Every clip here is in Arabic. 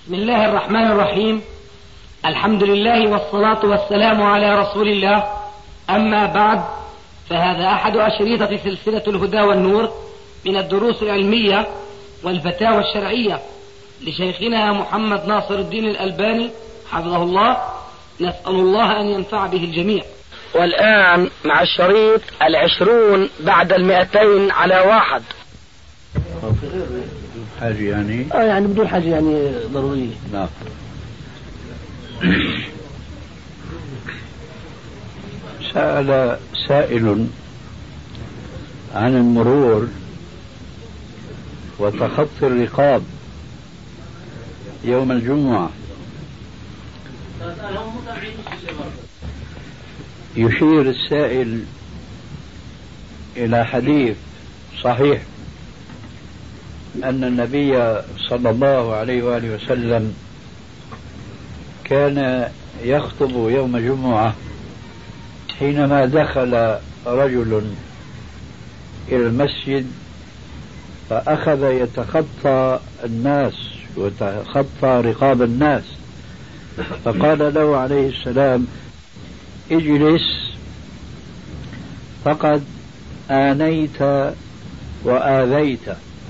بسم الله الرحمن الرحيم. الحمد لله والصلاة والسلام على رسول الله. أما بعد، فهذا أحد أشريطة سلسلة الهدى والنور من الدروس العلمية والفتاوى الشرعية لشيخنا محمد ناصر الدين الألباني حفظه الله. نسأل الله أن ينفع به الجميع. والآن مع الشريط 20 بعد 200 على 1. حاجة يعني؟ يعني بدون حاجة يعني ضرورية. نعم. سأل سائل عن المرور وتخطي الرقاب يوم الجمعة. يشير السائل إلى حديث صحيح أن النبي صلى الله عليه وآله وسلم كان يخطب يوم جمعة حينما دخل رجل إلى المسجد فأخذ يتخطى الناس ويتخطى رقاب الناس، فقال له عليه السلام: اجلس فقد آنيت وآذيت.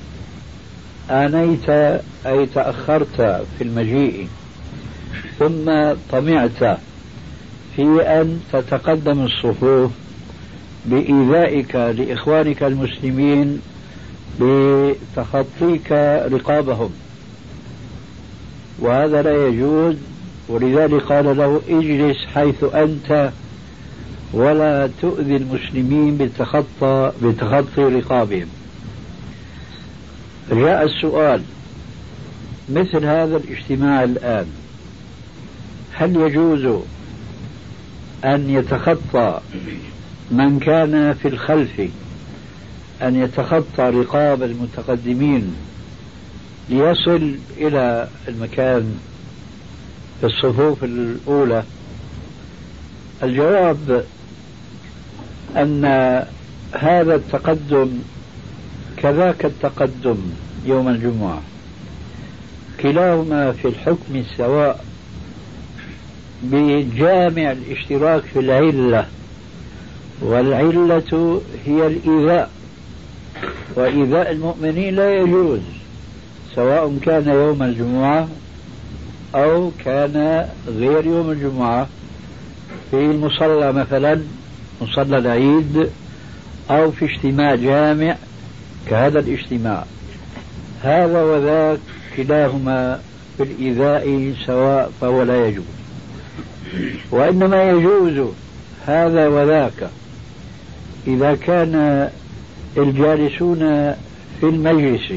آنيت أي تأخرت في المجيء، ثم طمعت في أن تتقدم الصفوف بإيذائك لإخوانك المسلمين بتخطيك رقابهم، وهذا لا يجوز. ولذلك قال له: اجلس حيث أنت ولا تؤذي المسلمين بتخطي رقابهم. جاء السؤال: مثل هذا الاجتماع الآن هل يجوز أن يتخطى من كان في الخلف أن يتخطى رقاب المتقدمين ليصل إلى المكان في الصفوف الأولى؟ الجواب أن هذا التقدم كذاك التقدم يوم الجمعة كلاهما في الحكم سواء، بجامع الاشتراك في العلة، والعلة هي الإيذاء، وإيذاء المؤمنين لا يجوز سواء كان يوم الجمعة أو كان غير يوم الجمعة، في المصلى مثلا مصلى العيد، أو في اجتماع جامع كهذا الاجتماع. هذا وذاك كلاهما في الإيذاء سواء، فهو لا يجوز. وإنما يجوز هذا وذاك إذا كان الجالسون في المجلس،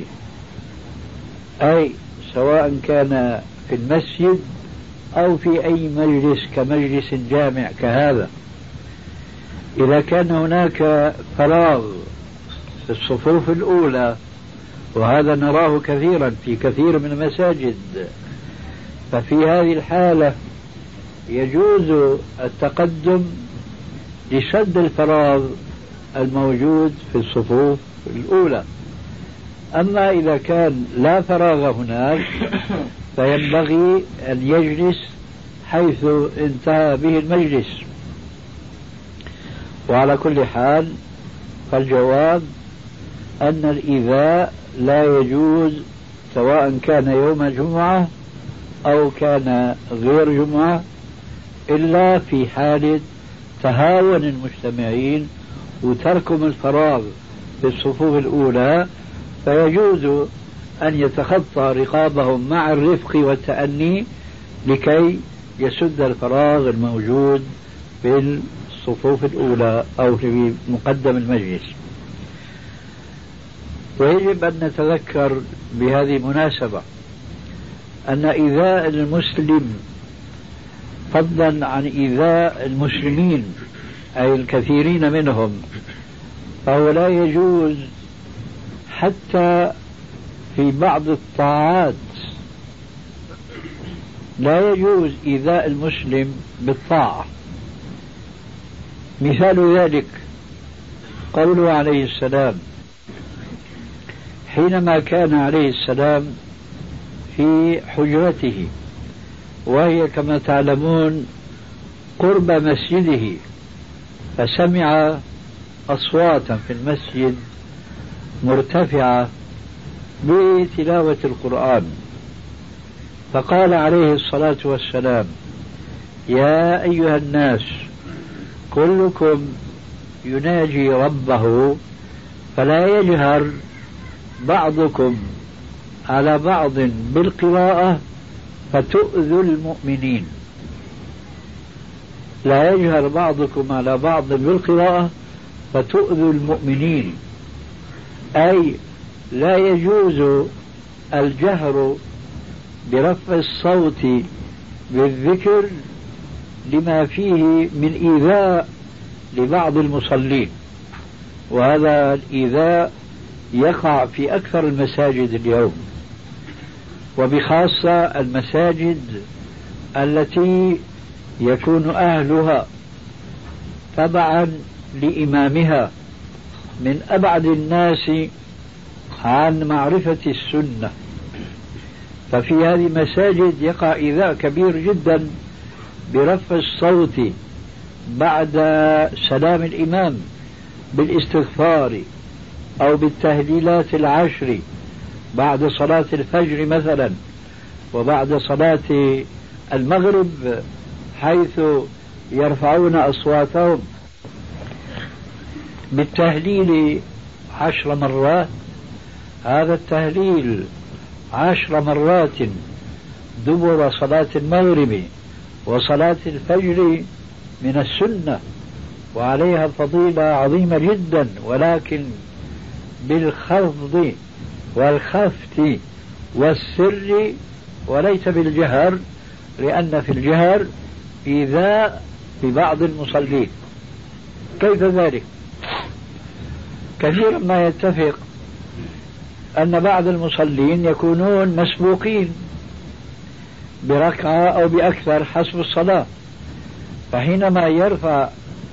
أي سواء كان في المسجد أو في أي مجلس كمجلس جامع كهذا، إذا كان هناك فراغ في الصفوف الأولى، وهذا نراه كثيرا في كثير من المساجد، ففي هذه الحالة يجوز التقدم لسد الفراغ الموجود في الصفوف الأولى. أما إذا كان لا فراغ هناك فينبغي أن يجلس حيث انتهى به المجلس. وعلى كل حال فالجواب أن الإيذاء لا يجوز سواء كان يوم الجمعة أو كان غير جمعة، إلا في حالة تهاون المجتمعين وتركهم الفراغ في الصفوف الأولى، فيجوز أن يتخطى رقابهم مع الرفق والتأني لكي يسد الفراغ الموجود في الصفوف الأولى أو في مقدم المجلس. ويجب أن نتذكر بهذه المناسبة أن إيذاء المسلم فضلا عن إيذاء المسلمين أي الكثيرين منهم، فهو لا يجوز حتى في بعض الطاعات، لا يجوز إيذاء المسلم بالطاعة. مثال ذلك قوله عليه السلام حينما كان عليه السلام في حجرته، وهي كما تعلمون قرب مسجده، فسمع أصواتا في المسجد مرتفعة بتلاوة القرآن، فقال عليه الصلاة والسلام: يا أيها الناس كلكم يناجي ربه فلا يجهر بعضكم على بعض بالقراءة فتؤذوا المؤمنين. لا يجهر بعضكم على بعض بالقراءة فتؤذوا المؤمنين، أي لا يجوز الجهر برفع الصوت بالذكر لما فيه من إيذاء لبعض المصلين، وهذا الإيذاء يقع في أكثر المساجد اليوم، وبخاصة المساجد التي يكون أهلها تبعا لإمامها من أبعد الناس عن معرفة السنة. ففي هذه المساجد يقع إيذاء كبير جدا برفع الصوت بعد سلام الإمام بالاستغفار أو بالتهليلات العشر بعد صلاة الفجر مثلا، وبعد صلاة المغرب، حيث يرفعون أصواتهم بالتهليل 10 مرات. هذا التهليل 10 مرات دبر صلاة المغرب وصلاة الفجر من السنة، وعليها فضيلة عظيمة جدا، ولكن بالخفض والخفت والسر وليس بالجهر، لأن في الجهر إيذاء ببعض المصلين. كيف ذلك؟ كثيرا ما يتفق أن بعض المصلين يكونون مسبوقين بركعة أو بأكثر حسب الصلاة، فحينما يرفع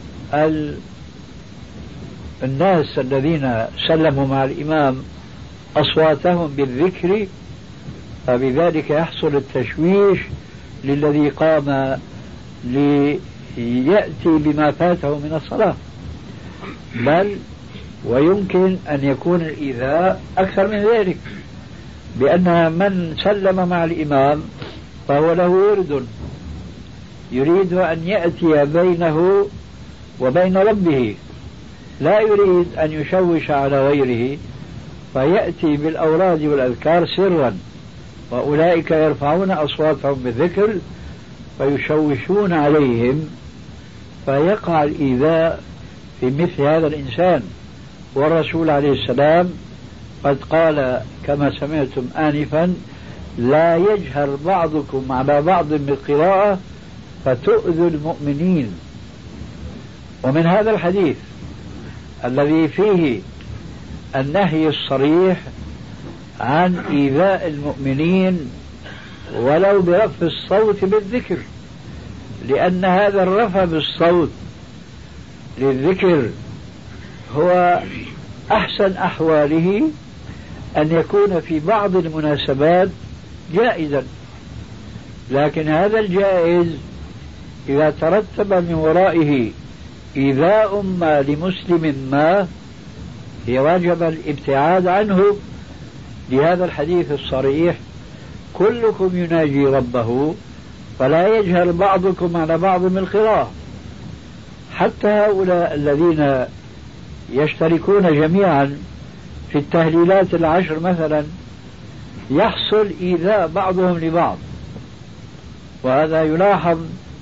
الناس الذين سلموا مع الإمام أصواتهم بالذكر، فبذلك يحصل التشويش للذي قام ليأتي بما فاته من الصلاة، بل ويمكن أن يكون الإيذاء أكثر من ذلك، بأن من سلم مع الإمام فهو له ورد يريد أن يأتي بينه وبين ربه، لا يريد أن يشوش على غيره، فيأتي بالأوراد والأذكار سرا، وأولئك يرفعون أصواتهم بالذكر فيشوشون عليهم، فيقع الإيذاء في مثل هذا الإنسان. والرسول عليه السلام قد قال كما سمعتم آنفا: لا يجهر بعضكم على بعض بالقراءة فتؤذوا المؤمنين. ومن هذا الحديث الذي فيه النهي الصريح عن إيذاء المؤمنين ولو برفع الصوت بالذكر، لأن هذا الرفع بالصوت للذكر هو أحسن أحواله أن يكون في بعض المناسبات جائزا، لكن هذا الجائز إذا ترتب من ورائه إيذاء ما لمسلم ما يجب الابتعاد عنه، لهذا الحديث الصريح: كلكم يناجي ربه فلا يجهر بعضكم على بعض بالقراءة. حتى هؤلاء الذين يشتركون جميعا في التهليلات 10 مثلا يحصل إيذاء بعضهم لبعض، وهذا يلاحظ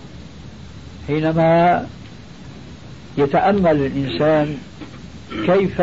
حينما يتأمل الإنسان كيف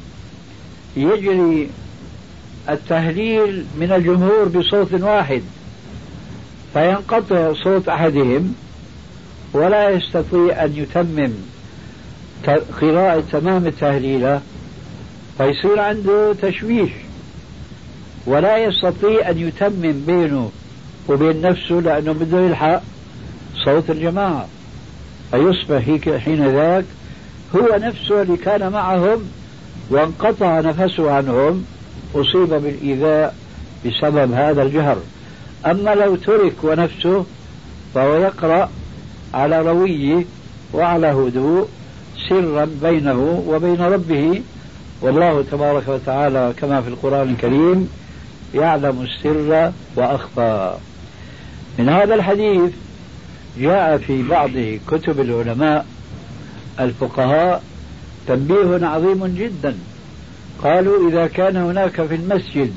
يجري التهليل من الجمهور بصوت واحد، فينقطع صوت أحدهم ولا يستطيع أن يتمم قراءة تمام التهليلة، فيصير عنده تشويش ولا يستطيع أن يتمم بينه وبين نفسه، لأنه بده يلحق صوت الجماعة، فيصبح حين ذاك هو نفسه اللي كان معهم وانقطع نفسه عنهم أصيب بالإيذاء بسبب هذا الجهر. أما لو ترك ونفسه فهو يقرأ على رويه وعلى هدوء سرا بينه وبين ربه، والله تبارك وتعالى كما في القرآن الكريم يعلم السر وأخفى. من هذا الحديث جاء في بعض كتب العلماء الفقهاء تنبيه عظيم جدا. قالوا إذا كان هناك في المسجد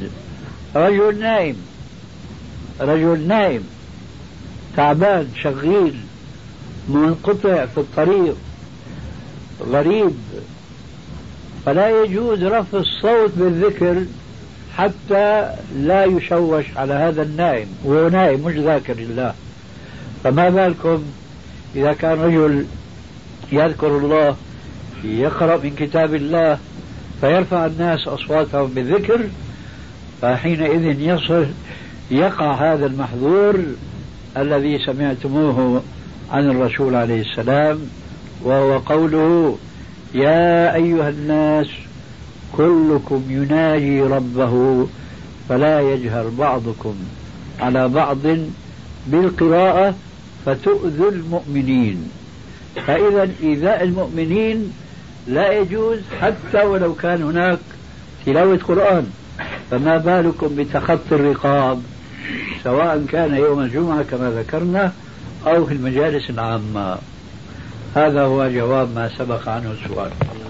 رجل نائم تعبان شغيل منقطع في الطريق غريب، فلا يجوز رفع الصوت بالذكر حتى لا يشوش على هذا النائم، وهو نائم مش ذاكر الله. فما بالكم إذا كان رجل يذكر الله يقرأ من كتاب الله فيرفع الناس أصواتهم بالذكر، فحينئذ يقع هذا المحظور الذي سمعتموه عن الرسول عليه السلام، وهو قوله يا أيها الناس كلكم يناجي ربه فلا يجهر بعضكم على بعض بالقراءة فتؤذوا المؤمنين. فإذا إيذاء المؤمنين لا يجوز حتى ولو كان هناك تلاوة قرآن، فما بالكم بتخطي الرقاب سواء كان يوم الجمعة كما ذكرنا أو في المجالس العامة. هذا هو جواب ما سبق عنه السؤال.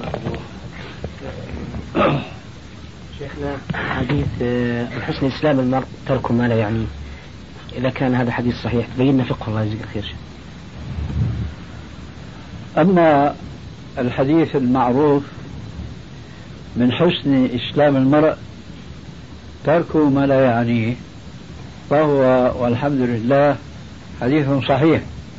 شيخنا حديث حسن إسلام المرء ترك ما لا يعنيه، إذا كان هذا حديث صحيح بينا فقه الله يجزيك خير شيخ. أما الحديث المعروف من حسن إسلام المرء ترك ما لا يعنيه فهو والحمد لله حديث صحيح،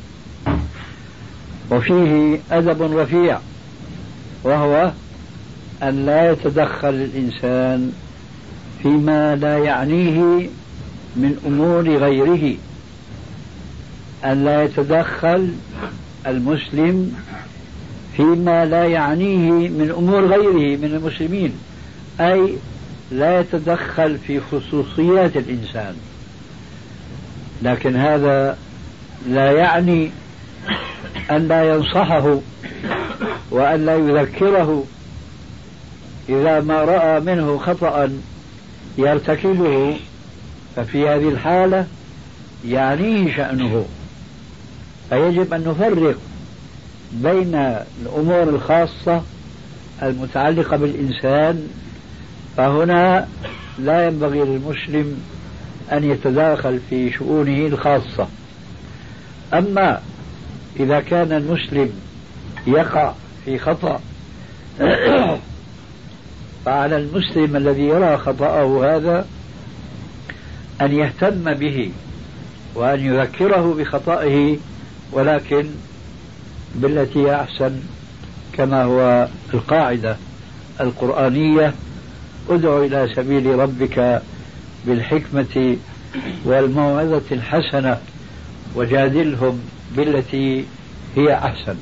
وفيه أدب رفيع، وهو أن لا يتدخل الإنسان فيما لا يعنيه من أمور غيره، أن لا يتدخل المسلم فيما لا يعنيه من أمور غيره من المسلمين، أي لا يتدخل في خصوصيات الإنسان. لكن هذا لا يعني أن لا ينصحه وأن لا يذكره إذا ما رأى منه خطأ يرتكبه، ففي هذه الحالة يعنيه شأنه. فيجب أن نفرق بين الأمور الخاصة المتعلقة بالإنسان، فهنا لا ينبغي للمسلم أن يتداخل في شؤونه الخاصة. أما إذا كان المسلم يقع في خطأ فعلى المسلم الذي يرى خطأه هذا أن يهتم به وأن يذكره بخطئه، ولكن بالتي أحسن، كما هو القاعدة القرآنية ادع إلى سبيل ربك بالحكمة والموعظة الحسنة وجادلهم بالتي هي أحسن.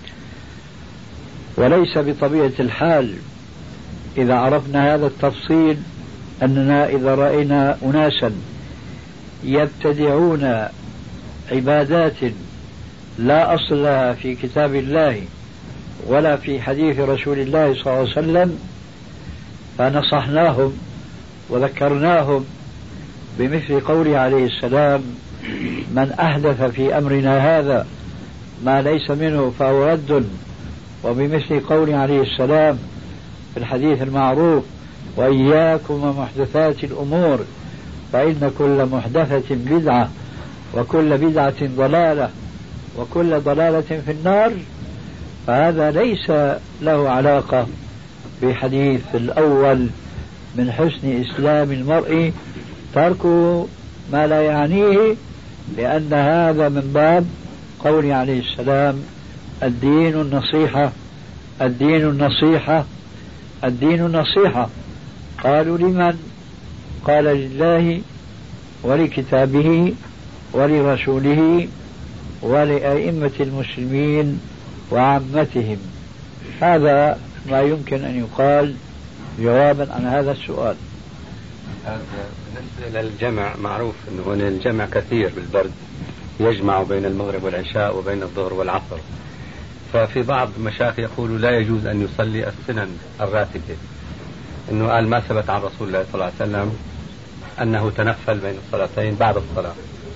وليس بطبيعة الحال إذا عرفنا هذا التفصيل أننا إذا رأينا أناسا يبتدعون عبادات لا أصل لها في كتاب الله ولا في حديث رسول الله صلى الله عليه وسلم فنصحناهم وذكرناهم بمثل قوله عليه السلام من أحدث في أمرنا هذا ما ليس منه فهو رد، وبمثل قوله عليه السلام في الحديث المعروف وإياكم ومحدثات الأمور فإن كل محدثة بدعة وكل بدعة ضلالة وكل ضلالة في النار. فهذا ليس له علاقة بحديث الأول من حسن إسلام المرء ترك ما لا يعنيه، لأن هذا من باب قول عليه السلام الدين النصيحة الدين النصيحة الدين النصيحة. قالوا لمن؟ قال لله ولكتابه ولرسوله ولأئمة المسلمين وعامتهم. هذا ما يمكن أن يقال جوابا عن هذا السؤال. بالنسبة للجمع معروف أنه هنا الجمع كثير بالبرد، يجمع بين المغرب والعشاء وبين الظهر والعصر. ففي بعض المشايخ يقولوا لا يجوز أن يصلي السنن الراتبة، أنه قال ما ثبت عن رسول الله صلى الله عليه وسلم أنه تنفل بين الصلاتين بعد الصلاة.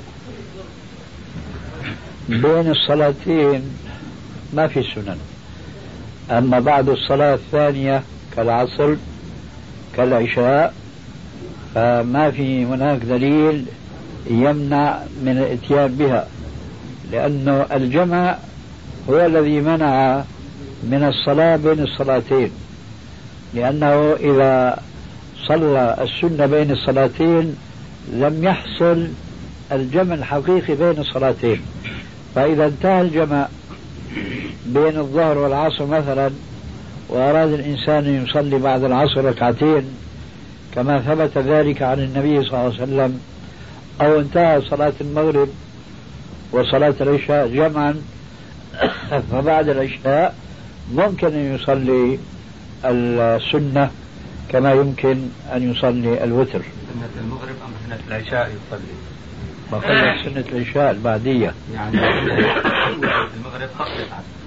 بين الصلاتين ما في سنن، أما بعد الصلاة الثانية كالعصر كالعشاء فما في هناك دليل يمنع من الاتيان بها، لأنه الجمع هو الذي منع من الصلاة بين الصلاتين، لأنه إذا صلى السنة بين الصلاتين لم يحصل الجمع الحقيقي بين الصلاتين. فإذا انتهى الجمع بين الظهر والعصر مثلا وأراد الإنسان أن يصلي بعد العصر ركعتين كما ثبت ذلك عن النبي صلى الله عليه وسلم، أو انتهى صلاة المغرب وصلاة العشاء جمعا فبعد العشاء ممكن أن يصلي السنة كما يمكن أن يصلي الوتر. سنة المغرب أم سنة العشاء يصلي؟ بقول سنة العشاء البعدية، يعني المغرب خفف.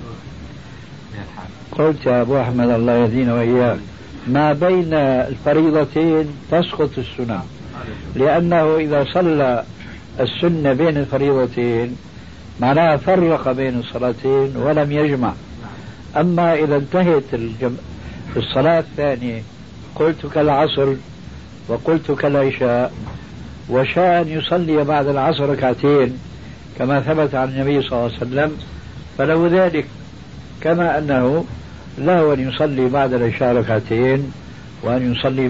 قلت يا أبو أحمد الله يهدينا وإياك ما بين الفريضتين تسقط السنة، لأنه إذا صلى السنة بين الفريضتين معناها فرق بين الصلاتين ولم يجمع. أما إذا انتهت الصلاة الثانية قلت كالعصر وقلت كالعشاء وشاء أن يصلي بعد العصر ركعتين كما ثبت عن النبي صلى الله عليه وسلم فله ذلك، كما أنه له أن يصلي بعد العشاء ركعتين وأن يصلي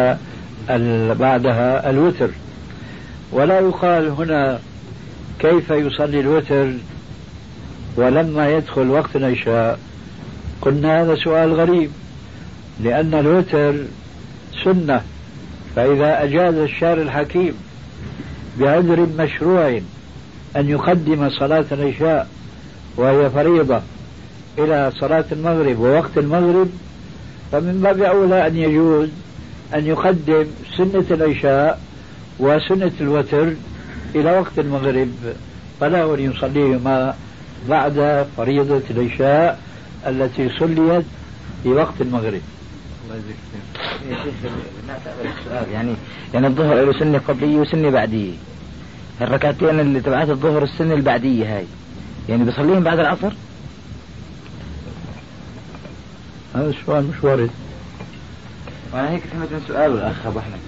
بعدها الوتر. ولا يقال هنا كيف يصلي الوتر ولما يدخل وقت العشاء. قلنا هذا سؤال غريب، لأن الوتر سنة، فإذا أجاز الشارع الحكيم بعذر مشروع أن يقدم صلاة العشاء وهي فريضة إلى صلاة المغرب ووقت المغرب، فمن باب أولى أن يجوز أن يقدم سنة العشاء وسنة الوتر إلى وقت المغرب، فلا أن يصليهما بعد فريضة العشاء التي صليت في وقت المغرب. يا شيخ لا تقبل السؤال، يعني الظهر له سنة قبلية وسنة بعدية، الركعتين اللي تبعت الظهر السنة البعدية هاي يعني بيصليهم بعد العصر؟ هذا السؤال مش وارد. وأنا هيك فهمت من سؤال الأخ أبو أحمد.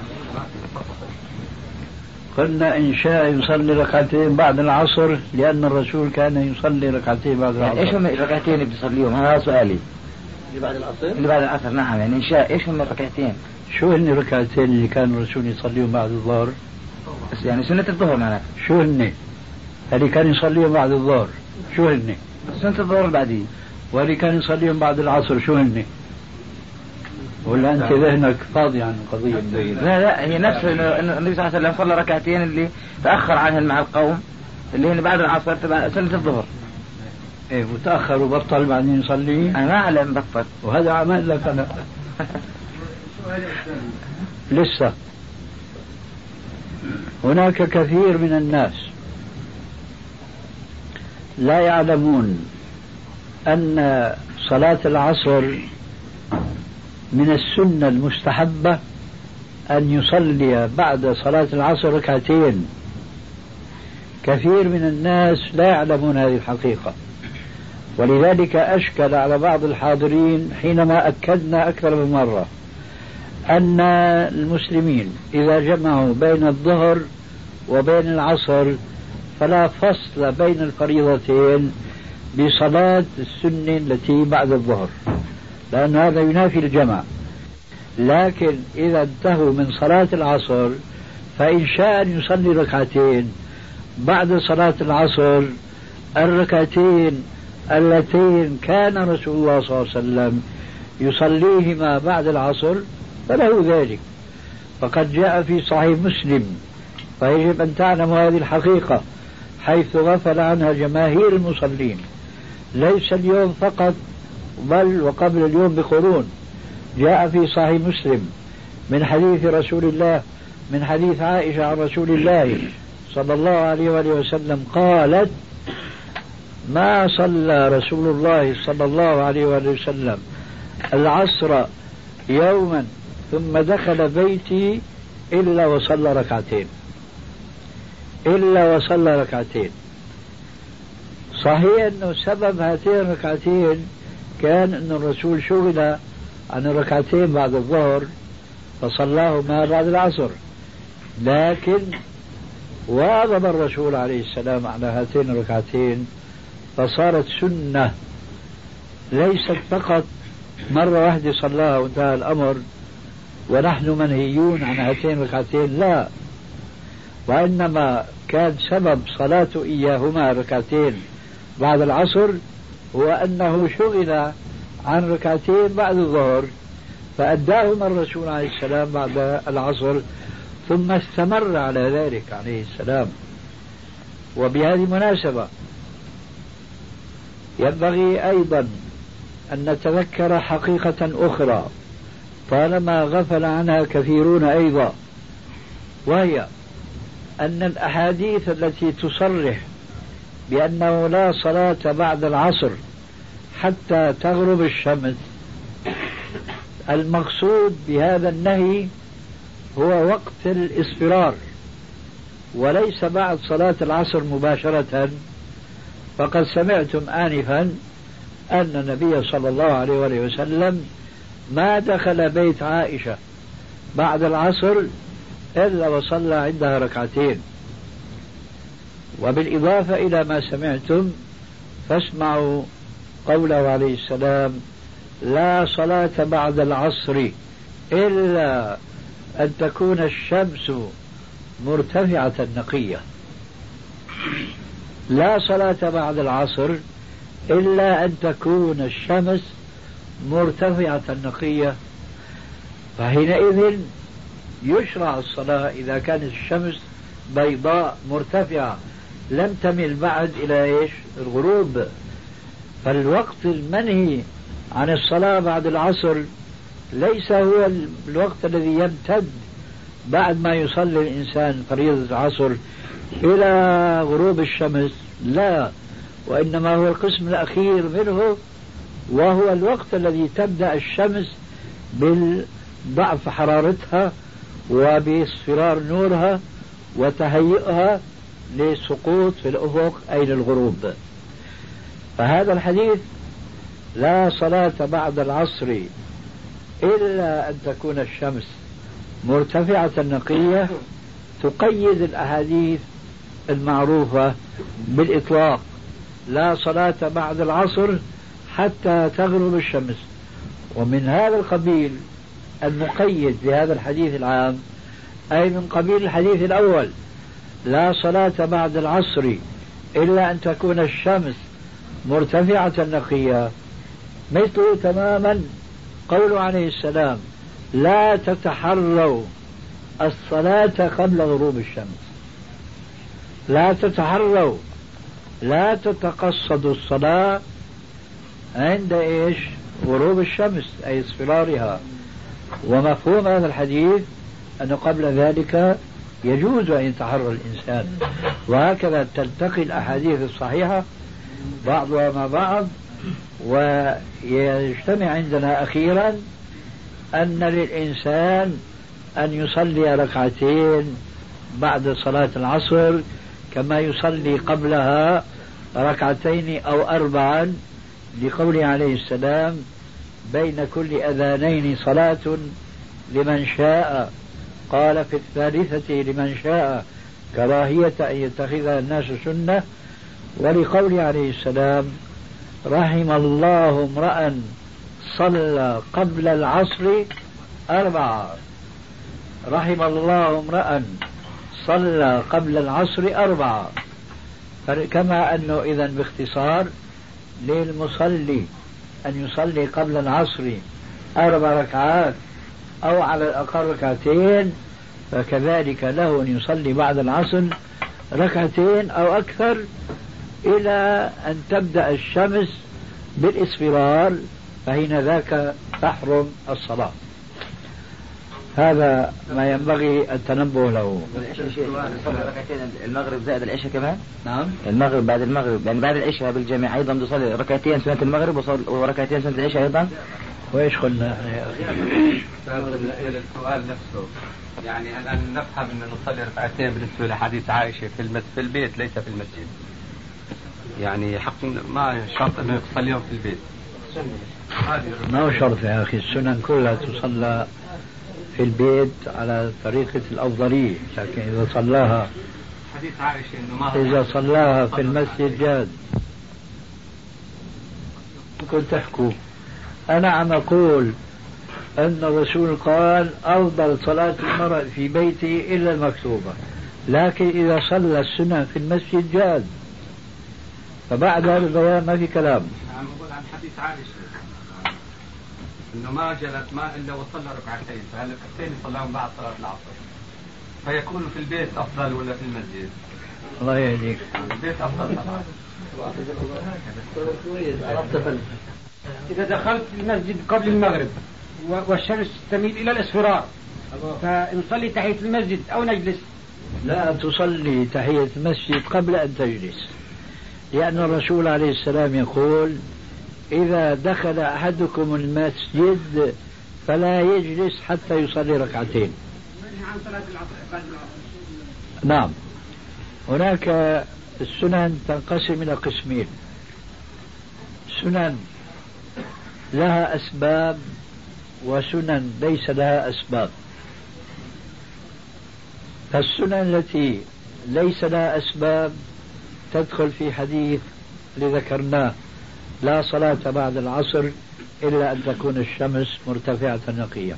قلنا إن شاء يصلي ركعتين بعد العصر لأن الرسول كان يصلي ركعتين بعد العصر. يعني إيش هم الركعتين اللي بيصليهم؟ هذا سؤالي. اللي بعد العصر؟ اللي بعد العصر نعم، يعني إن شاء إيش هم الركعتين؟ شو هن الركعتين اللي كان الرسول يصليهم بعد الظهر؟ بس يعني سنة الظهر معناته. شو هن؟ اللي كان يصليهم بعد الظهر شو هن؟ سنة الظهر البعدية. واللي كان يصليهم بعد العصر شو هن؟ ولا أنت ذهنك فاضي عن القضية؟ لا هي نفس إنه النبي صلى الله عليه وسلم صلى ركعتين اللي تأخر عنهن مع القوم اللي هن بعد العصر تبع سنة الظهر. إيه وتأخر وبطل بعدين يصلي؟ أنا ما أعلم بطل. وهذا عمل لك أنا. لسه هناك كثير من الناس لا يعلمون أن صلاة العصر من السنة المستحبة أن يصلي بعد صلاة العصر ركعتين. كثير من الناس لا يعلمون هذه الحقيقة، ولذلك أشكل على بعض الحاضرين حينما أكدنا أكثر من مرة أن المسلمين إذا جمعوا بين الظهر وبين العصر فلا فصل بين الفريضتين بصلاة السنة التي بعد الظهر، لأن هذا ينافي الجمع. لكن إذا انتهوا من صلاة العصر فإن شاء أن يصلي ركعتين بعد صلاة العصر، الركعتين اللتين كان رسول الله صلى الله عليه وسلم يصليهما بعد العصر فله ذلك. فقد جاء في صحيح مسلم، فيجب أن تعلم هذه الحقيقة حيث غفل عنها جماهير المصلين، ليس اليوم فقط بل وقبل اليوم بقرون. جاء في صحيح مسلم من حديث رسول الله، من حديث عائشة عن رسول الله صلى الله عليه وآله وسلم قالت: ما صلى رسول الله صلى الله عليه وآله وسلم العصر يوما ثم دخل بيتي إلا وصلى ركعتين. صحيح أنه سبب هاتين الركعتين كان أن الرسول شغل عن الركعتين بعد الظهر فصلاهما بعد العصر، لكن واظب الرسول عليه السلام على هاتين الركعتين فصارت سنة، ليست فقط مرة واحدة صلاها وانتهى الأمر ونحن منهيون عن هاتين الركعتين، لا، وإنما كان سبب صلاته إياهما ركعتين بعد العصر هو أنه شغل عن ركعتين بعد الظهر فأداهما الرسول عليه السلام بعد العصر، ثم استمر على ذلك عليه السلام. وبهذه المناسبة ينبغي أيضا أن نتذكر حقيقة أخرى طالما غفل عنها كثيرون أيضا، وهي أن الأحاديث التي تصرح بأنه لا صلاة بعد العصر حتى تغرب الشمس، المقصود بهذا النهي هو وقت الإصفرار وليس بعد صلاة العصر مباشرة. فقد سمعتم آنفا أن النبي صلى الله عليه وسلم ما دخل بيت عائشة بعد العصر إلا وصلى عندها ركعتين. وبالإضافة إلى ما سمعتم فاسمعوا قوله عليه السلام: لا صلاة بعد العصر إلا أن تكون الشمس مرتفعة نقية. لا صلاة بعد العصر إلا أن تكون الشمس مرتفعة نقية، فحينئذ يشرع الصلاة إذا كانت الشمس بيضاء مرتفعة لم تمل بعد إلى الغروب. فالوقت المنهي عن الصلاة بعد العصر ليس هو الوقت الذي يمتد بعد ما يصلي الإنسان فريضة العصر إلى غروب الشمس، لا، وإنما هو القسم الأخير منه، وهو الوقت الذي تبدأ الشمس بضعف حرارتها وباصفرار نورها وتهيئها للسقوط في الأفق أي للغروب. فهذا الحديث لا صلاة بعد العصر إلا أن تكون الشمس مرتفعة نقية تقيد الأحاديث المعروفة بالإطلاق: لا صلاة بعد العصر حتى تغرب الشمس. ومن هذا القبيل المقيد بهذا الحديث العام أي من قبيل الحديث الأول: لا صلاة بعد العصر إلا أن تكون الشمس مرتفعة نقية، مثله تماما قوله عليه السلام: لا تتحروا الصلاة قبل غروب الشمس. لا تتحروا، لا تتقصدوا الصلاة عند غروب الشمس أي اصفرارها. ومفهوم هذا الحديث أنه قبل ذلك يجوز أن يتحرى الإنسان. وهكذا تلتقي الأحاديث الصحيحة بعضها مع بعض، ويجتمع عندنا أخيرا أن للإنسان أن يصلي ركعتين بعد صلاة العصر كما يصلي قبلها ركعتين أو أربعا، لقوله عليه السلام: بين كل أذانين صلاة لمن شاء، قال في الثالثة لمن شاء، كراهية أن يتخذها الناس سنة. ولقوله عليه السلام: رحم الله امرأ صلى قبل العصر أربعة. رحم الله امرأ صلى قبل العصر أربعة. كما أنه إذن باختصار للمصلي أن يصلي قبل العصر 4 ركعات أو على الأقل ركعتين، فكذلك له أن يصلي بعد العصر ركعتين أو أكثر إلى أن تبدأ الشمس بالإصفرار، فحين ذاك تحرم الصلاة. هذا ما ينبغي التنبه له. ركعتين المغرب زائد العشاء كمان؟ نعم. المغرب بعد المغرب يعني بعد العشاء بالجميع أيضا بيصلي ركعتين سنة المغرب وركعتين سنة العشاء أيضا. وإيش قلنا يا أخي؟ السؤال نفسه يعني الآن نفهم أن نصلي ركعتين بالنسبة لحديث عائشة في البيت ليس في المسجد. يعني حق ما شرط أنه يصليهم في البيت. ما هو شرط يا أخي، السنن كلها تصلى في البيت على طريقة الأفضلية، لكن إذا صلاها حديث عائشة إنه ما إذا صلاها في المسجد جاز. ممكن تحكوا. أنا عم أقول أن الرسول قال أفضل صلاة المرء في بيته إلا المكتوبة، لكن إذا صلى السنة في المسجد جاز. فبعد هذا البيان ما في كلام. عم أقول عن حديث عائشة إنه ما جلس ما إلا وصلى ركعتين، فهالركعتين يصلىهم بعد صلاة العصر، فيكون في البيت أفضل ولا في المسجد؟ الله يهديك. البيت أفضل طبعا. إذا دخلت المسجد قبل المغرب والشمس تميل إلى الإصفرار فنصلي تحية المسجد أو نجلس؟ لا تصلي تحية المسجد قبل أن تجلس، لأن الرسول عليه السلام يقول إذا دخل أحدكم المسجد فلا يجلس حتى يصلي ركعتين. عن صلاة العصر. نعم. هناك السنن تنقسم إلى قسمين: سنن لها أسباب وسنن ليس لها أسباب. فالسنن التي ليس لها أسباب تدخل في حديث لذكرناه: لا صلاة بعد العصر إلا أن تكون الشمس مرتفعة نقية.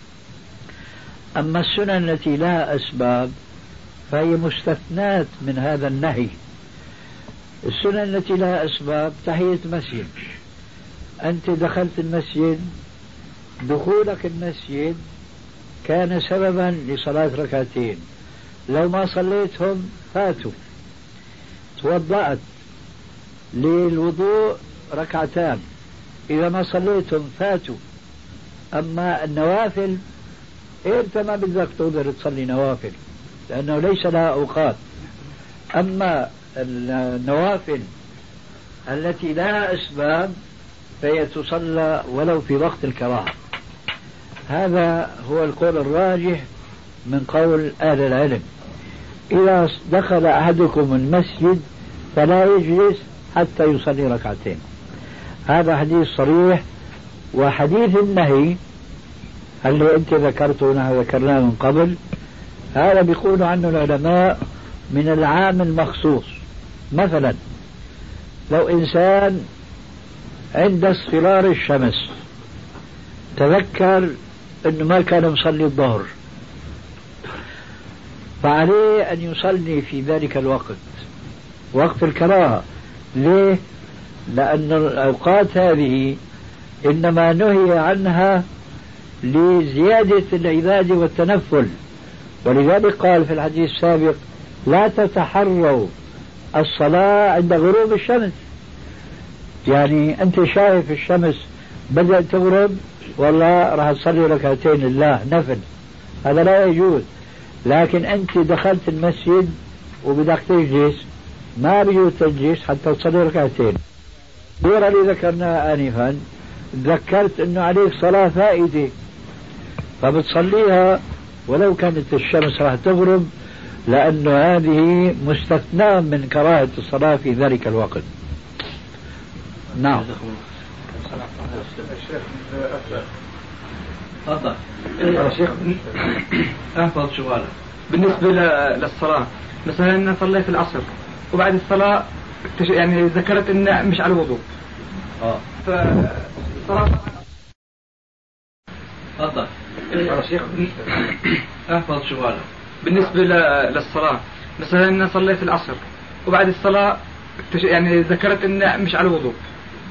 أما السنن التي لها أسباب فهي مستثنات من هذا النهي. السنن التي لها أسباب تحية مسجد. أنت دخلت المسجد، دخولك المسجد كان سببا لصلاة ركعتين، لو ما صليتهم فاتوا. توضأت للوضوء ركعتان، إذا ما صليتهم فاتوا. أما النوافل أنت ما بدك تقدر تصلي نوافل لأنه ليس لها أوقات. أما النوافل التي لها أسباب فهي تصلى ولو في وقت الكراهة. هذا هو القول الراجح من قول أهل العلم. إذا دخل أحدكم المسجد فلا يجلس حتى يصلي ركعتين. هذا حديث صريح. وحديث النهي اللي أنت ذكرته ونحن ذكرناه من قبل، هذا بيقول عنه العلماء من العام المخصوص. مثلا لو إنسان عند اصفرار الشمس تذكر أنه ما كان مصلي الظهر، فعليه أن يصلي في ذلك الوقت وقت الكراهة. ليه؟ لأن الأوقات هذه إنما نهي عنها لزيادة العبادة والتنفل، ولذلك قال في الحديث السابق: لا تتحروا الصلاة عند غروب الشمس. يعني أنت شايف الشمس بدأت تغرب، والله راح تصلي ركعتين لله نفل، هذا لا يجوز. لكن أنت دخلت المسجد وبدك تجلس، ما بيجوز تجلس حتى تصلي ركعتين. الصورة اللي ذكرناها آنفا ذكرت أنه عليك صلاة فائدة، فبتصليها ولو كانت الشمس راح تغرب، لأنه هذه مستثنى من كراهة الصلاة في ذلك الوقت. نعم. تفضل يا شيخ. أحفظ سؤالك. بالنسبة للصلاة، مثلا أنا صليت العصر وبعد الصلاة يعني ذكرت إن مش على الوضوء. فصلاة. تفضل يا شيخ. أحفظ سؤالك. بالنسبة للصلاة، مثلا أنا صليت العصر وبعد الصلاة يعني ذكرت إن مش على الوضوء.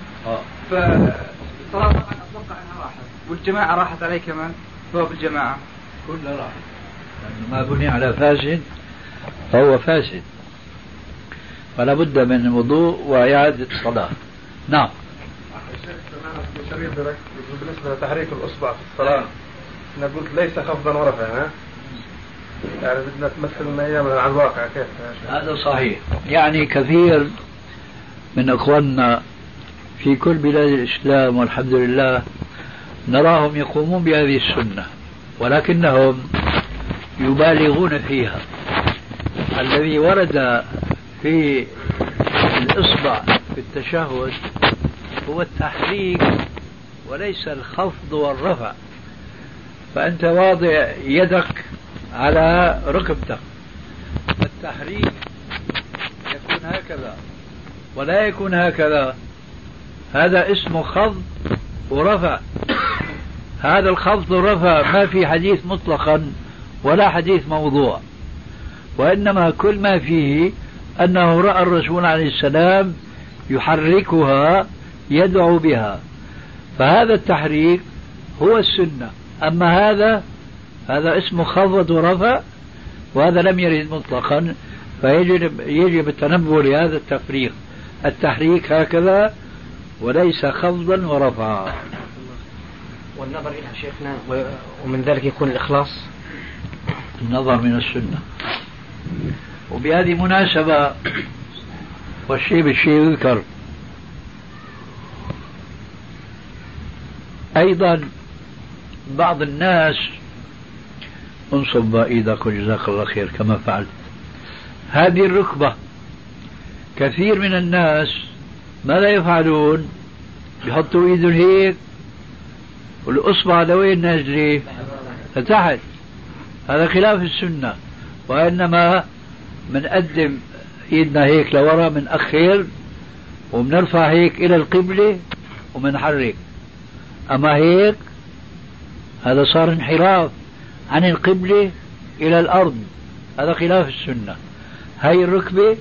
فالصلاة طبعا أتوقع أنها راحت، والجماعة راحت علي كمان، ثواب الجماعة كلها راحت، ما بني على فاسد فهو فاسد، فلا بد من الوضوء وإعادة الصلاة. نعم. بالنسبة لتحريك الأصبع في الصلاة، أنا قلت ليس خفضا ورفعا، ها؟ يعني بدنا تمثل ما هي على الواقع كيف؟ هذا صحيح. يعني كثير من أخواننا في كل بلاد الإسلام والحمد لله نراهم يقومون بهذه السنة، ولكنهم يبالغون فيها. الذي ورد في الإصبع في التشهد هو التحريك وليس الخفض والرفع. فأنت واضع يدك على ركبتك، التحريك يكون هكذا ولا يكون هكذا، هذا اسمه خفض ورفع. هذا الخفض والرفع ما في حديث مطلقا ولا حديث موضوع، وإنما كل ما فيه أنه رأى الرسول عليه السلام يحركها يدعو بها، فهذا التحريك هو السنة. أما هذا اسمه خفض ورفع، وهذا لم يرد مطلقا، فيجب التنبه لهذا التفريق. التحريك هكذا وليس خفضا ورفعا. والنظر إلى شيخنا ومن ذلك يكون الإخلاص. النظر من السنة. وبهذه مناسبة والشيء بالشيء يذكر أيضا بعض الناس، انصب ايدك وجزاك الله خير كما فعلت، هذه الركبة كثير من الناس ماذا يفعلون؟ يحطوا ايدهم هيك والاصبع لوين نازله؟ لتحت. هذا خلاف السنة، وإنما منقدم ايدنا هيك لورا، منأخر ومنرفع هيك إلى القبلة ومنحرك. أما هيك هذا صار انحراف عن القبلة إلى الأرض، هذا خلاف السنة. هاي الركبة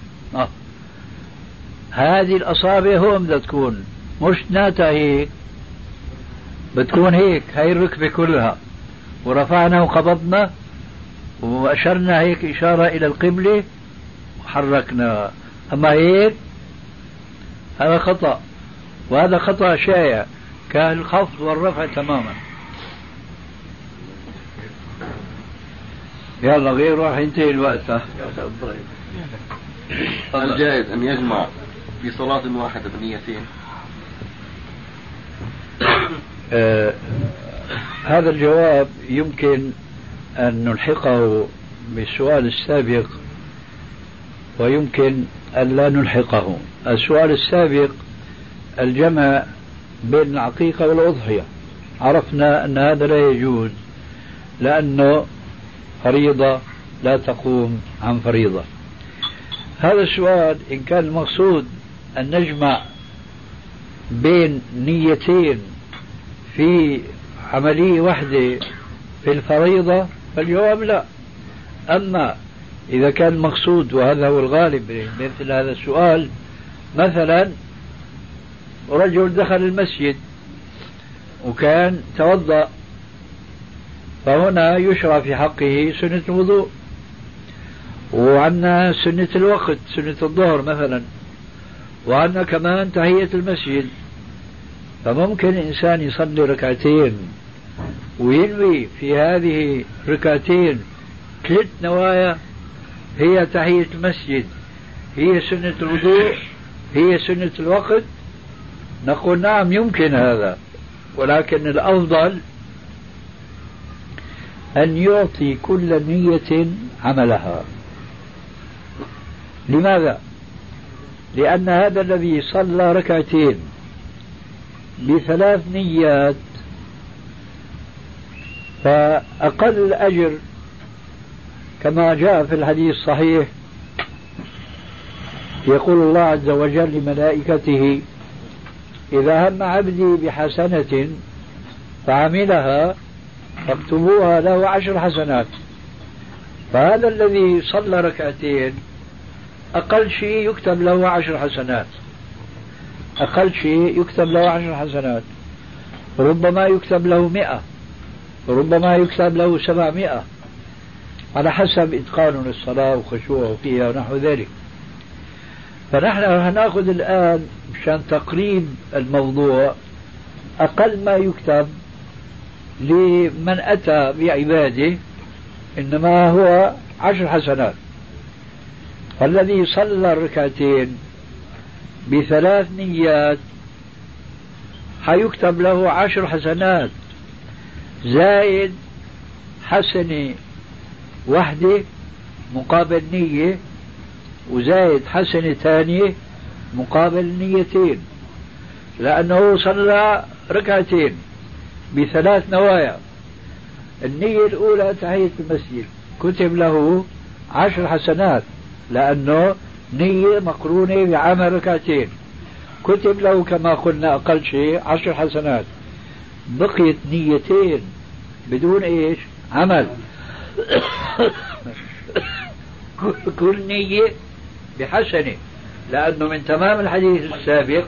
هذه الأصابع هو بدها تكون مش ناتا هيك، بتكون هيك. هاي الركبة كلها، ورفعنا وقبضنا وأشرنا هيك إشارة إلى القبلة وحركنا. أما هيك هذا خطأ، وهذا خطأ شائع كالخفض والرفع تماما. يلا غير راح ينتهي الوقت. هل جائز أن يجمع في صلاة واحدة بنيتين؟ هذا الجواب يمكن أن نلحقه بالسؤال السابق، ويمكن أن لا نلحقه. السؤال السابق الجمع بين العقيقة والأضحية، عرفنا أن هذا لا يجوز لأنه فريضة لا تقوم عن فريضة. هذا السؤال إن كان المقصود أن نجمع بين نيتين في عملية واحدة في الفريضة فالجواب لا. أما إذا كان المقصود، وهذا هو الغالب مثل هذا السؤال، مثلا رجل دخل المسجد وكان توضأ، فهنا يشرع في حقه سنة الوضوء، وعندنا سنة الوقت سنة الظهر مثلا، وعندنا كمان تحية المسجد. فممكن الإنسان يصلي ركعتين وينوي في هذه ركعتين 3 نوايا، هي تحية المسجد، هي سنة الوضوء، هي سنة الوقت. نقول نعم يمكن هذا، ولكن الأفضل أن يعطي كل نية عملها. لماذا؟ لأن هذا الذي صلى ركعتين ب3 نيات فأقل الأجر كما جاء في الحديث الصحيح، يقول الله عز وجل لملائكته: إذا هم عبدي بحسنة فعملها فاكتبوها له 10 حسنات. فهذا الذي صلى ركعتين أقل شيء يكتب له 10 حسنات، أقل شيء يكتب له 10 حسنات. ربما يكتب له 100، ربما يكتب له 700، على حسب إتقانه للصلاة وخشوعه فيها ونحو ذلك. فنحن هنأخذ الآن مشان تقريب الموضوع أقل ما يكتب لمن أتى بعباده إنما هو 10 حسنات. فالذي صلى الركعتين ب3 نيات حيكتب له 10 حسنات زائد حسنة واحدة مقابل نية، وزائد حسنة ثانية مقابل نيتين، لأنه صلى ركعتين ب3 نوايا. النية الأولى تحية المسجد كتب له 10 حسنات لأنه نية مقرونة بعمل ركعتين، كتب له كما قلنا أقل شيء 10 حسنات. بقيت نيتين بدون إيش عمل كل نية بحسنة، لأنه من تمام الحديث السابق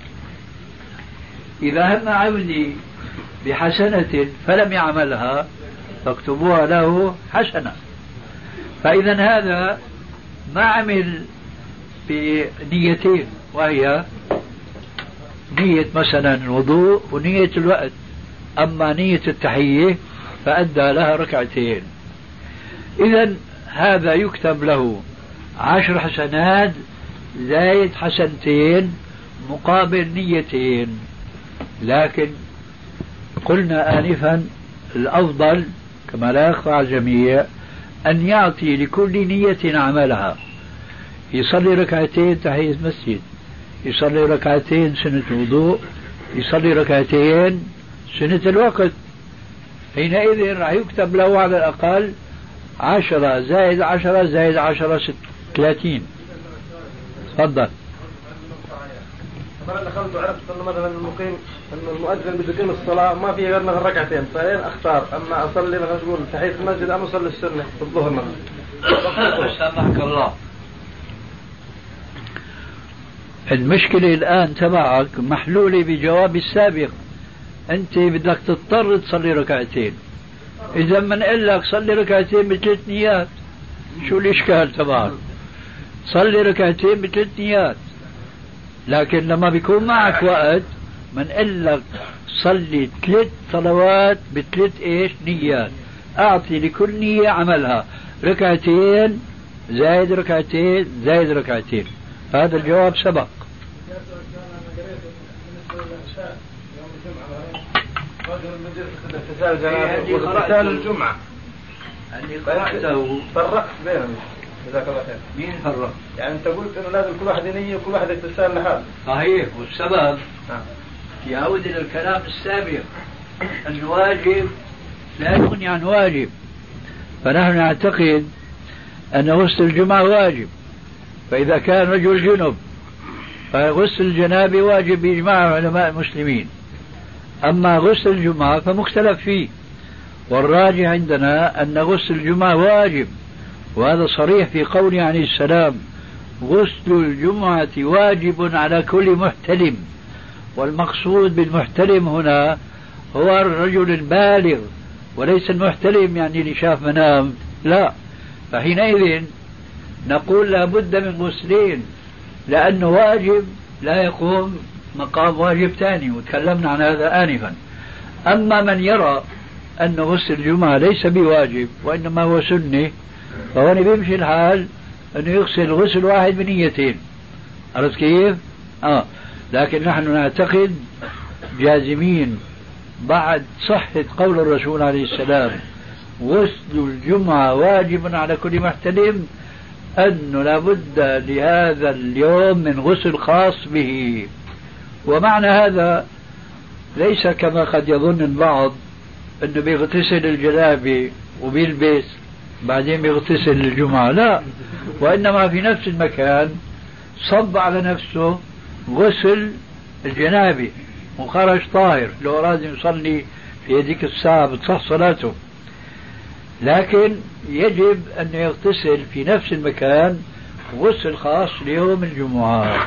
إذا هم عبدي بحسنة فلم يعملها فاكتبوها له حسنة. فإذا هذا ما عمل بنيتين، وهي نية مثلا الوضوء ونية الوقت، أما نية التحية فأدى لها ركعتين. إذا هذا يكتب له 10 حسنات زائد حسنتين مقابل نيتين. لكن قلنا آنفا الأفضل كما لا يخفى على الجميع أن يعطي لكل نية عملها. يصلي ركعتين تحية مسجد، يصلي ركعتين سنة وضوء، يصلي ركعتين سنة الوقت، حينئذ راح يكتب له على الأقل 10 زائد 10 زائد 10 30. تفضل. أنا دخلت وعرفت أنه مثلا المقيم أنه المؤذن بده يقيم الصلاة ما في غير مثلا ركعتين، فين أختار؟ أما أصلي مثلا نقول تحية المسجد أم أصلي السنة في الظهر مثلا؟ سامحك الله. المشكلة الآن تبعك محلولة بجواب السابق، أنت بدك تضطر تصلي ركعتين. إذا من قال لك صلي ركعتين ب3 نيات، شو الإشكال تبعك؟ صلي ركعتين ب3 نيات. لكن لما بيكون معك وقت من قال لك صلي 3 صلوات ب3 إيش نيات، أعطي لكل نية عملها، ركعتين زائد ركعتين زائد ركعتين. هذا الجواب سبق. اغتسال الجمعة أني قرأته فرقت بينهم. جزاك الله خير. مين فرق؟ يعني أنت قلت إنه لازم كل واحد نية وكل واحد اغتسال لحاله. صحيح، والسبب يعود إلى الكلام السابق، الواجب لا يغني عن واجب. فنحن نعتقد أن غسل الجمعة واجب، فإذا كان رجل جنب فغسل الجنابة واجب بإجماع علماء المسلمين. أما غسل الجمعة فمختلف فيه، والراجح عندنا أن غسل الجمعة واجب، وهذا صريح في قوله عليه السلام: غسل الجمعة واجب على كل محتلم. والمقصود بالمحتلم هنا هو الرجل البالغ، وليس المحتلم يعني اللي شاف منام، لا. فحينئذ نقول لا بد من غسلين، لأنه واجب لا يقوم مقام واجب ثاني، وتكلمنا عن هذا آنفا. أما من يرى أن غسل الجمعة ليس بواجب وإنما هو سنة، فهو بيمشي الحال أنه يغسل غسل واحد بنيتين. عرفت كيف؟ لكن نحن نعتقد جازمين بعد صحة قول الرسول عليه السلام: غسل الجمعة واجب على كل محتلم، أنه لابد لهذا اليوم من غسل خاص به. ومعنى هذا ليس كما قد يظن البعض أنه بيغتسل الجنابة وبيلبس بعدين بيغتسل الجمعة، لا، وإنما في نفس المكان صب على نفسه غسل الجنابة وخرج طاهر، لو أراد يصلي في هذيك الساعة بتصح صلاته. لكن يجب أن يغتسل في نفس المكان غسل خاص ليوم الجمعة.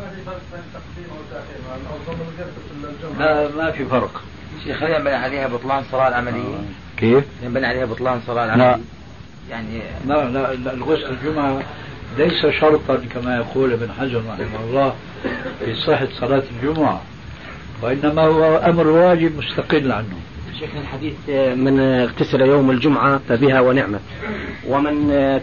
ما في فرق. شيخ ينبني عليها بطلان صلاة العملية؟ كيف؟ ينبني عليها بطلان صلاة العملية؟ يعني لا الغسل الجمعة ليس شرطا كما يقول ابن حجر رحمه الله في صحة صلاة الجمعة، وإنما هو أمر واجب مستقل عنه. شيخنا الحديث من اغتسل يوم الجمعة فبها ونعمة، ومن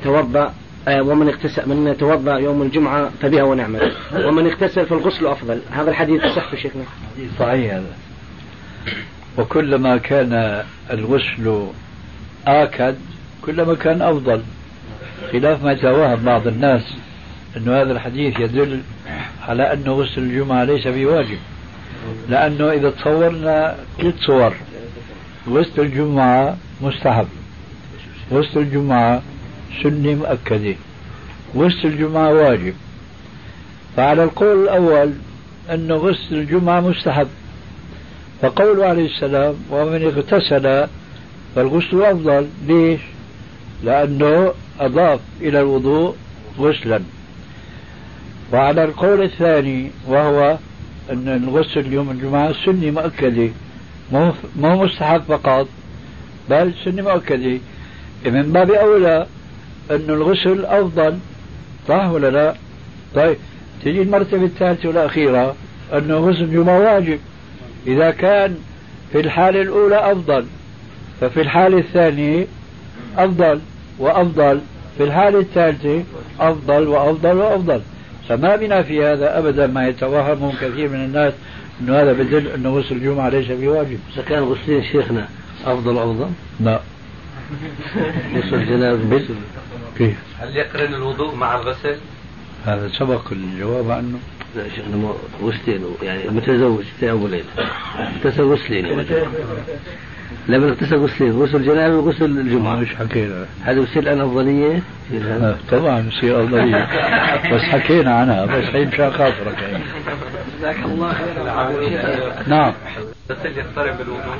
توضأ يوم الجمعة فبها ونعمة، ومن اغتسل فالغسل أفضل. هذا الحديث صح شيخنا؟ صحيح هذا. وكلما كان الغسل آكد كلما كان أفضل، خلاف ما يتوهم بعض الناس أن هذا الحديث يدل على أن غسل الجمعة ليس بواجب، لأنه إذا تصورنا 3 صور: غسل الجمعة مستحب، غسل الجمعة سنة مؤكدة، غسل الجمعة واجب. فعلى القول الأول أن غسل الجمعة مستحب، فقوله عليه السلام ومن اغتسل فالغسل أفضل. ليش؟ لأنه أضاف إلى الوضوء غسلا. وعلى القول الثاني وهو أن الغسل يوم الجمعة سنة مؤكدة، مو مستحب فقط بل سنة مؤكدة، من باب أولى أن الغسل أفضل. صح ولا لا؟ طيب تجي المرتبة الثالثة والأخيرة أنه غسل الجمعة واجب. إذا كان في الحالة الأولى أفضل ففي الحالة الثانية أفضل وأفضل، في الحالة الثالثة أفضل وأفضل وأفضل. فما بنا في هذا أبدا ما يتوهمه كثير من الناس أنه هذا بدل أنه غسل الجمعة ليس بواجب. إذا كان غسلين شيخنا أفضل؟ لا. غسل الجنابة كيف؟ هل يقرن الوضوء مع الغسل؟ هذا سبق الجواب عنه. لا شيخنا غسلين، يعني متزوج في أول ليلة اغتسل غسلين يعني. لما اغتسل غسلين، غسل الجنابة وغسل الجمعة. مش حكينا هذا يصير الآن أفضلية؟ طبعا يصير أفضلية بس حكينا عنها، بس هي مشان خاطرك يعني. جزاك الله خير. نعم. الغسل يقترب بالوضوء.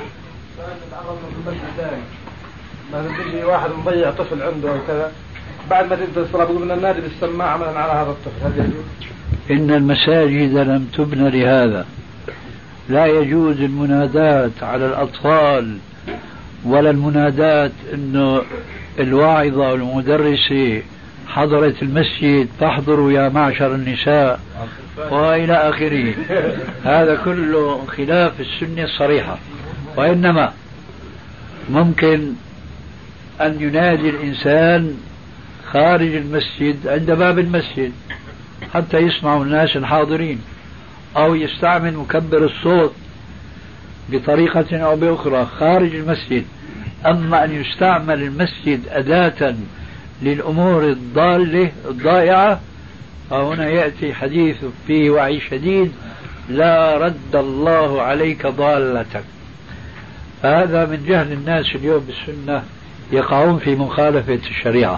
ما تجي واحد مضيع طفل عنده أو كذا، بعد ما تبدأ الصلاة بيقول بدنا ننادي بالسماعة عملا على هذا الطفل، هل يجوز؟ إن المساجد لم تبنى لهذا، لا يجوز المنادات على الأطفال ولا المنادات إنه الواعظة والمدرسة حضرت المسجد فاحضروا يا معشر النساء وإلى آخره. هذا كله خلاف السنة الصريحة. وإنما ممكن أن ينادي الإنسان خارج المسجد عند باب المسجد حتى يسمعوا الناس الحاضرين، أو يستعمل مكبر الصوت بطريقة أو بأخرى خارج المسجد. أما أن يستعمل المسجد أداة للأمور الضالة الضائعة، فهنا يأتي حديث فيه وعي شديد: لا رد الله عليك ضالتك. فهذا من جهل الناس اليوم بالسنة، يقعون في مخالفة الشريعة.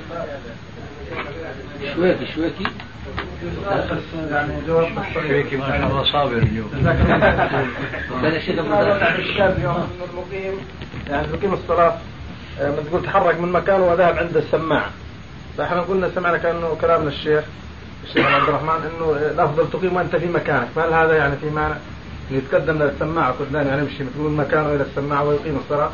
شويكي يعني جواب شويكي ما شاء الله صابر اليوم. هذا شيء المقيم يعني يقيم الصلاة ما تقول تحرك من مكانه وذهب عند السماعة، فاحنا قلنا سمعنا كأنه كلامنا الشيخ عبد الرحمن انه الافضل تقيم وانت في مكانك، فهل هذا يعني في معنى انه يتقدم للسماعة كلنا يعني يمشي من مكانه الى السماعة ويقيم الصلاة؟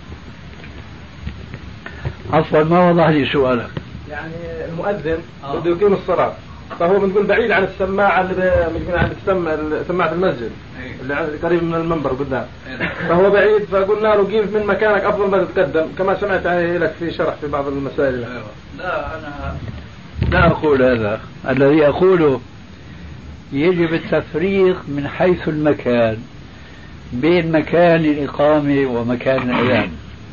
عفوا ما وضح لي سؤالك. يعني المؤذن بده يقيم الصلاة، فهو بنقول بعيد عن السماعة اللي بنقول عند سماعة المسجد اللي قريب من المنبر قدام، فهو بعيد، فقلنا له قيم من مكانك أفضل ما تتقدم، كما سمعت عليه لك في شرح في بعض المسائل. لا أنا لا أقول هذا. الذي أقوله يجب التفريق من حيث المكان بين مكان الإقامة ومكان الأذان.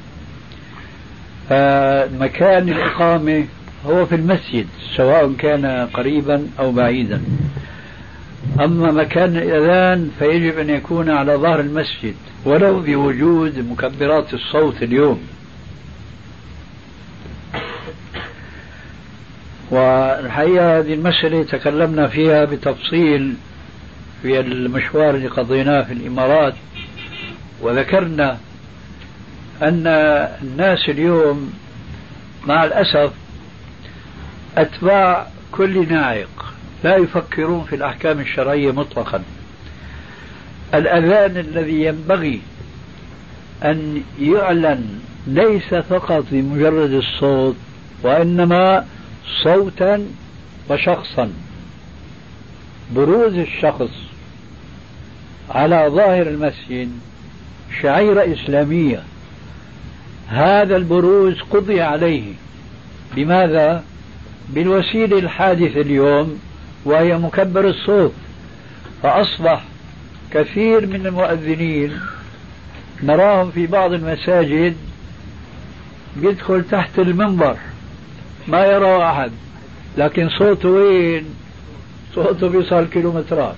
مكان الإقامة هو في المسجد سواء كان قريبا أو بعيدا، أما مكان الأذان فيجب أن يكون على ظهر المسجد ولو بوجود مكبرات الصوت اليوم. والحقيقة هذه المسألة تكلمنا فيها بتفصيل في المشوار اللي قضيناه في الإمارات، وذكرنا أن الناس اليوم مع الأسف أتباع كل ناعق، لا يفكرون في الأحكام الشرعية مطلقا. الأذان الذي ينبغي أن يعلن ليس فقط بمجرد الصوت، وإنما صوتا وشخصا، بروز الشخص على ظاهر المسجد شعيرة إسلامية. هذا البروز قضي عليه بماذا؟ بالوسيلة الحادثة اليوم وهي مكبر الصوت. فأصبح كثير من المؤذنين نراهم في بعض المساجد يدخل تحت المنبر ما يرى أحد، لكن صوته وين؟ صوته بيصل كيلومترات.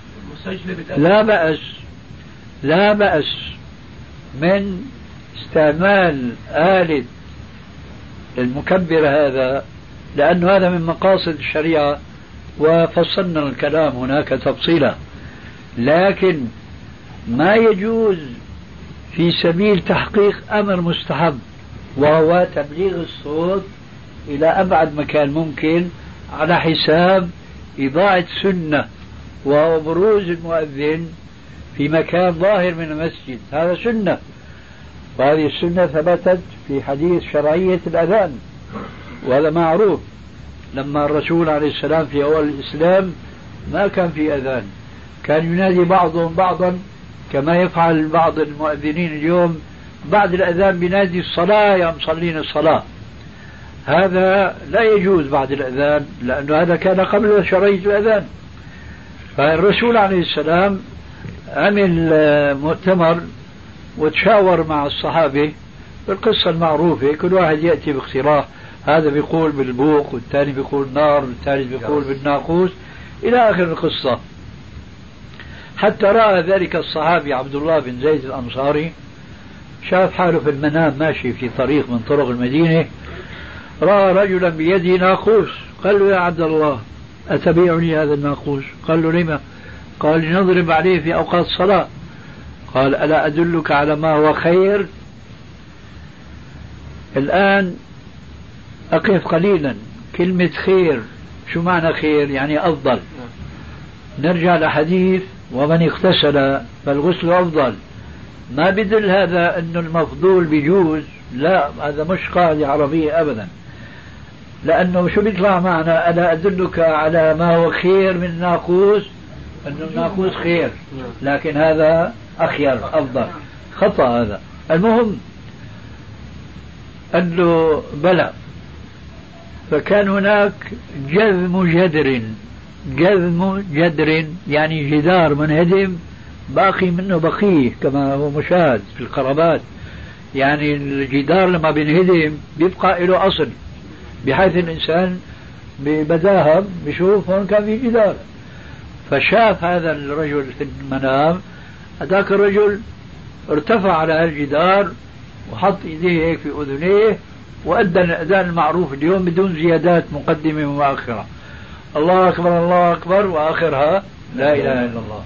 لا بأس من استعمال آلة المكبر هذا، لأن هذا من مقاصد الشريعة وفصلنا الكلام هناك تفصيلا، لكن ما يجوز في سبيل تحقيق أمر مستحب وهو تبليغ الصوت إلى أبعد مكان ممكن على حساب إضاعة سنة وهو بروز المؤذن في مكان ظاهر من المسجد. هذا سنة، وهذه السنة ثبتت في حديث شرعية الأذان، وهذا معروف. لما الرسول عليه السلام في أول الإسلام ما كان في أذان، كان ينادي بعضهم بعضا كما يفعل بعض المؤذنين اليوم بعد الأذان بينادي الصلاة يا مصلين الصلاة. هذا لا يجوز بعد الأذان، لأنه هذا كان قبل شرعية الأذان. فالرسول عليه السلام عمل مؤتمر وتشاور مع الصحابة بالقصة المعروفة، كل واحد يأتي باقتراح، هذا بيقول بالبوق والثاني بيقول نار والثالث بيقول بالناقوس إلى آخر القصة. حتى رأى ذلك الصحابي عبد الله بن زيد الأنصاري، شاف حاله في المنام ماشي في طريق من طرق المدينة، رأى رجلا بيده ناقوس، قال له يا عبد الله أتبيعني هذا الناقوس؟ قال له لما؟ قال لنضرب عليه في أوقات الصلاة. قال ألا أدلك على ما هو خير؟ الآن أقف قليلا، كلمة خير شو معنى خير؟ يعني أفضل. نرجع لحديث ومن اغتسل فالغسل أفضل. ما بدل هذا أنه المفضول بيجوز، لا، هذا مش قاعدة عربية أبدا، لأنه شو بيطلع معنا؟ ألا أدلك على ما هو خير من الناقوس؟ أنه الناقوس خير، لكن هذا أخير أفضل. خطأ هذا. المهم أنه بلى، فكان هناك جذم جدر يعني جدار منهدم باقي منه بقيه كما هو مشاهد في القرابات. يعني الجدار لما بينهدم بيبقى له أصل، بحيث الإنسان ببداهة بشوف هون كان في جدار. فشاف هذا الرجل في المنام، هذاك الرجل ارتفع على الجدار وحط ايديه هيك في اذنيه وادى الاذان المعروف اليوم بدون زيادات مقدمه ومؤخره، الله اكبر الله اكبر، واخرها لا اله الا الله.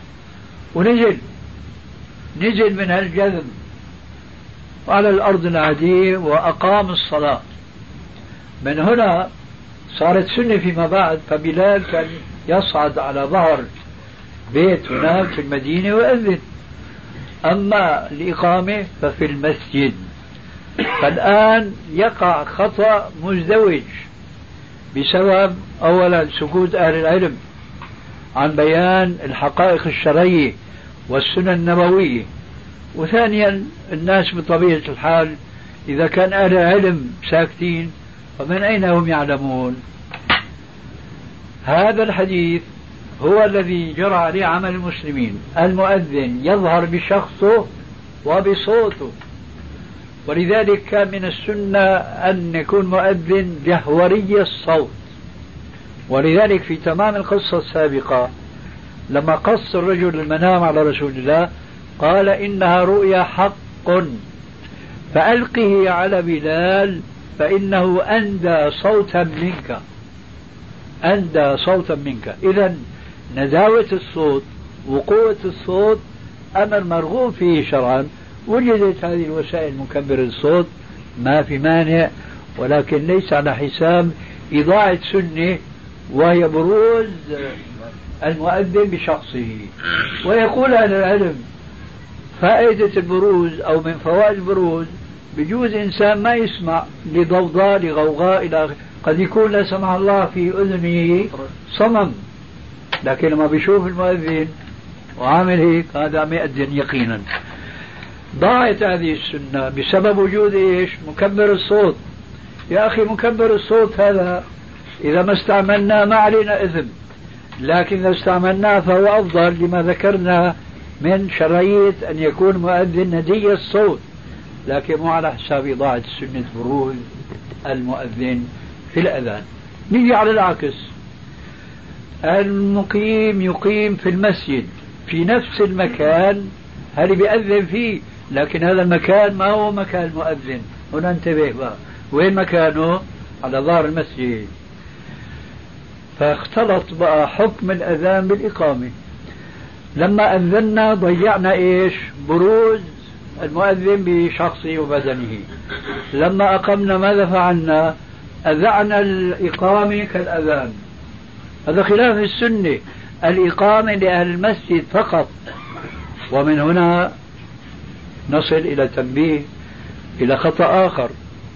ونزل من هالجذب على الارض العاديه واقام الصلاه. من هنا صارت سنه فيما بعد، فبلال كان يصعد على ظهر بيت هناك في المدينه ويؤذن. أما الإقامة ففي المسجد. فالآن يقع خطأ مزدوج بسبب أولا سكوت أهل العلم عن بيان الحقائق الشرعية والسنن النبوية، وثانيا الناس بطبيعة الحال إذا كان أهل العلم ساكتين فمن أين هم يعلمون؟ هذا الحديث هو الذي جرى عليه عمل المسلمين. المؤذن يظهر بشخصه وبصوته، ولذلك كان من السنة أن يكون مؤذن جهوري الصوت. ولذلك في تمام القصة السابقة لما قص الرجل المنام على رسول الله قال إنها رؤيا حق فألقه على بلال فإنه أندى صوتا منك، أندى صوتا منك. إذن نداوة الصوت وقوة الصوت أمر مرغوب فيه شرعا. وجدت هذه الوسائل مكبر الصوت ما في مانع، ولكن ليس على حساب إضاعة سنة وهي بروز المؤذن بشخصه. ويقول أهل العلم فائدة البروز أو من فوائد البروز بجوز إنسان ما يسمع لضوضاء لغوغاء إلى قد يكون لا سمح الله في أذنه صمم، لكن لما بيشوف المؤذن وعامل هيك هذا مؤذن يقينا. ضاعت هذه السنة بسبب وجود إيش؟ مكبر الصوت. يا أخي مكبر الصوت هذا إذا ما استعملناه ما علينا إثم، لكن إذا استعملناه فهو أفضل لما ذكرنا من شرعية أن يكون مؤذن ندي الصوت، لكن مو على حساب إضاعة سنة بروز المؤذن في الأذان. نيجي على العكس، المقيم يقيم في المسجد في نفس المكان هل بيأذن فيه، لكن هذا المكان ما هو مكان المؤذن. هنا انتبه بقى، وين مكانه؟ على ظهر المسجد. فاختلط بقى حكم الأذان بالإقامة. لما أذنا ضيعنا إيش؟ بروز المؤذن بشخصه وبدنه. لما أقمنا ماذا فعلنا؟ أذعنا الإقامة كالأذان. هذا خلاف السنة، الإقامة لأهل المسجد فقط. ومن هنا نصل إلى تنبيه إلى خطأ آخر،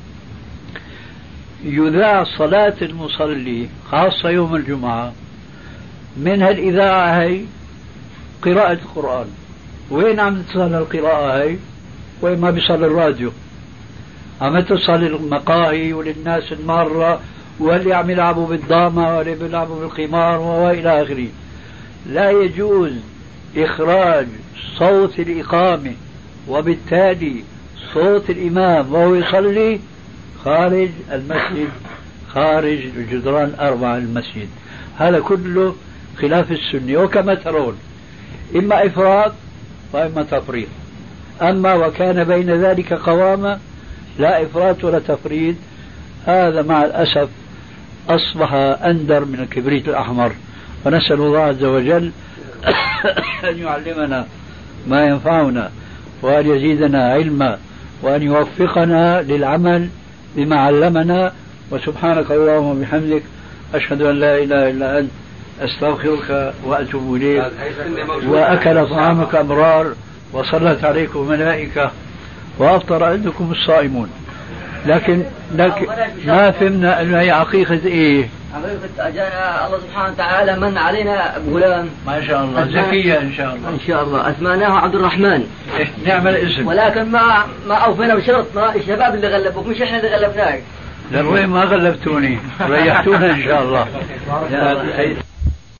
يذاع صلاة المصلي خاصة يوم الجمعة، منها الإذاعة هي قراءة القرآن. وين عم تصل القراءة هي؟ وين ما بيصل الراديو، عم تصل المقاهي وللناس المارة واللي عم يلعبوا بالضامة واللي بيلعبوا بالقمار وإلى آخره. لا يجوز إخراج صوت الإقامة وبالتالي صوت الإمام وهو يصلي خارج المسجد، خارج الجدران 4 المسجد. هذا كله خلاف السنة، وكما ترون إما إفراط وإما تفريط. أما وكان بين ذلك قوامة، لا إفراط ولا تفريط، هذا مع الأسف أصبح أندر من الكبريت الأحمر. ونسأل الله عز وجل أن يعلمنا ما ينفعنا وأن يزيدنا علما وأن يوفقنا للعمل بما علمنا. وسبحانك اللهم وبحمدك، أشهد أن لا إله إلا أنت، أستغفرك وأتوب إليك. وأكل طعامك أمرار وصلت عليكم ملائكة وأفطر عندكم الصائمون. لكن ما فهمنا أنه هي عقيقة إيه؟ عقيقة أجانا الله سبحانه وتعالى من علينا بغلام ما شاء الله زكية إن شاء الله. إن شاء الله أسماناه عبد الرحمن. نعمل اسم، ولكن ما أوفينا بشرطنا، الشباب اللي غلبوك مش إحنا اللي غلبناك. لا وين ما غلبتوني، ريحتونا إن شاء الله.